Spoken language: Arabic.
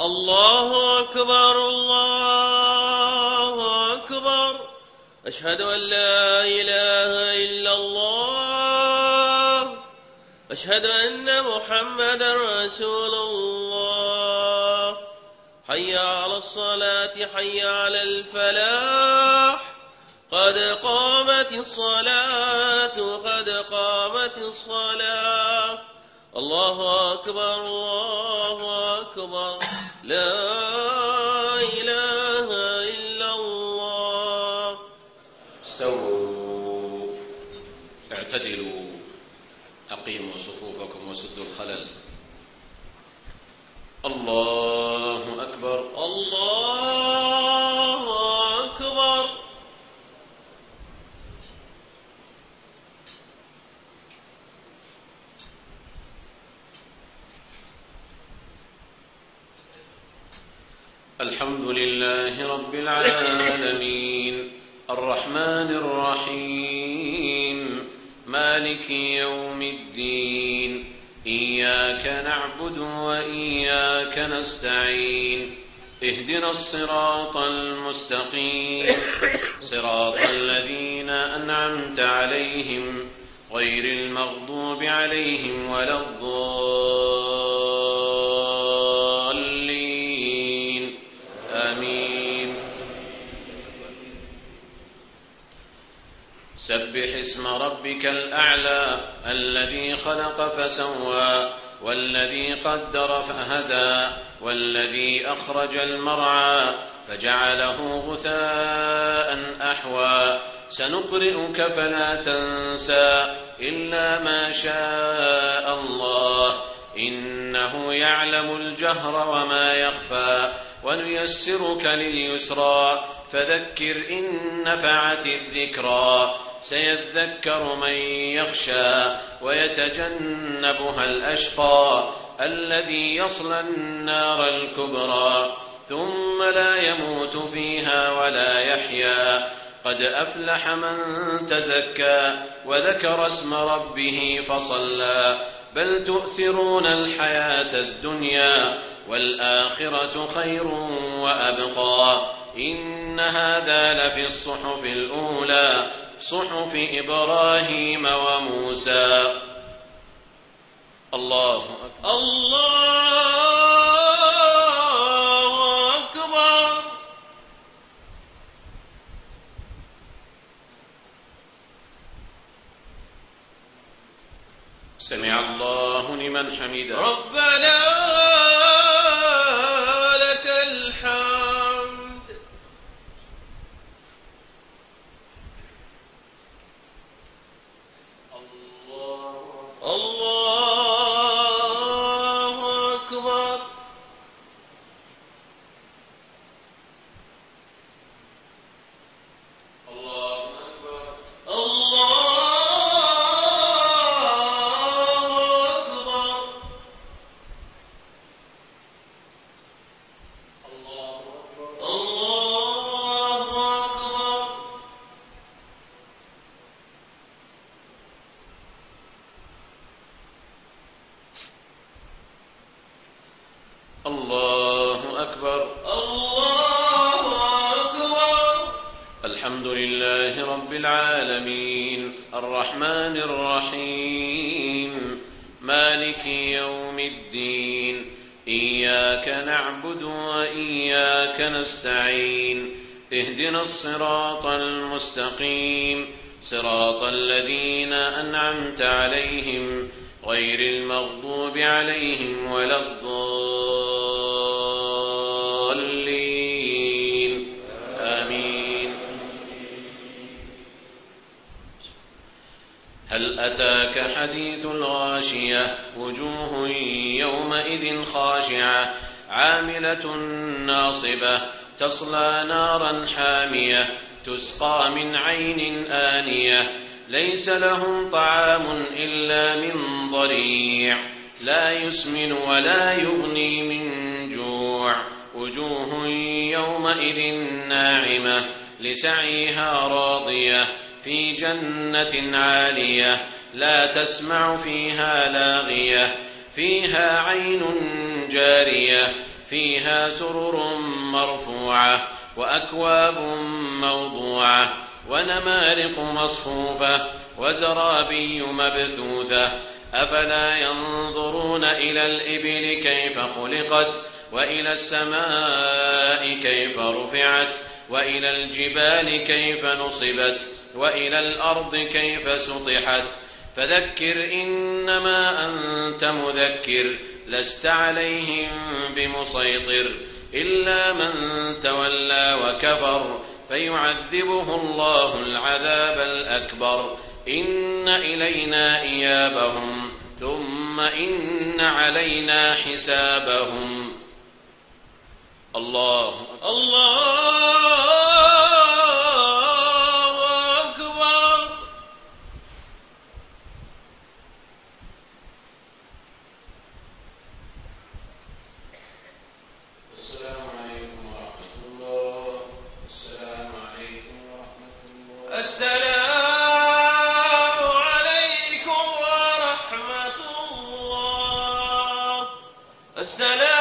الله أكبر الله أكبر. أشهد أن لا إله إلا الله. أشهد أن محمدا رسول الله. حي على الصلاة حي على الفلاح. قد قامت الصلاة قد قامت الصلاة. الله أكبر الله أكبر. لا إله إلا الله. استووا اعتدلوا أقيموا صفوفكم وسدوا الخلل. الله أكبر الله أكبر. الحمد لله رب العالمين الرحمن الرحيم مالك يوم الدين إياك نعبد وإياك نستعين اهدنا الصراط المستقيم صراط الذين أنعمت عليهم غير المغضوب عليهم ولا الضالين آمين. سبح اسم ربك الأعلى الذي خلق فسوى والذي قدر فهدى والذي أخرج المرعى فجعله غثاء أحوى. سنقرئك فلا تنسى إلا ما شاء الله إنه يعلم الجهر وما يخفى. ونيسرك لليسرى فذكر إن نفعت الذكرى. سيذكر من يخشى ويتجنبها الأشقى الذي يصلى النار الكبرى ثم لا يموت فيها ولا يحيا. قد أفلح من تزكى وذكر اسم ربه فصلى. بل تؤثرون الحياة الدنيا والآخرة خير وأبقى. إن هذا لفي الصحف الأولى صحف إبراهيم وموسى. الله أكبر الله أكبر. سمع الله لمن حمده ربنا لك الحمد. الله أكبر. الله أكبر. الله أكبر. الله أكبر. الحمد لله رب العالمين الرحمن الرحيم مالك يوم الدين إياك نعبد وإياك نستعين اهدنا الصراط المستقيم صراط الذين أنعمت عليهم غير المغضوب عليهم ولا الضالين آمين. هل أتاك حديث الغاشية وجوه يومئذ خاشعة عاملة ناصبة تصلى نارا حامية تسقى من عين آنية ليس لهم طعام إلا من ضريع لا يسمن ولا يغني من جوع. وجوه يومئذ ناعمة لسعيها راضية في جنة عالية لا تسمع فيها لاغية فيها عين جارية فيها سرر مرفوعة وأكواب موضوعة ونمارق مصفوفة وزرابي مبثوثة أفلا ينظرون إلى الإبل كيف خلقت وإلى السماء كيف رفعت وإلى الجبال كيف نصبت وإلى الأرض كيف سطحت فذكر إنما أنت مذكر لست عليهم بمسيطر إلا من تولى وكفر فيعذبه الله العذاب الأكبر إن إلينا إيابهم ثم إن علينا حسابهم. الله أكبر. السلام عليكم ورحمة الله. السلام عليكم ورحمة الله. السلام عليكم ورحمة الله. السلام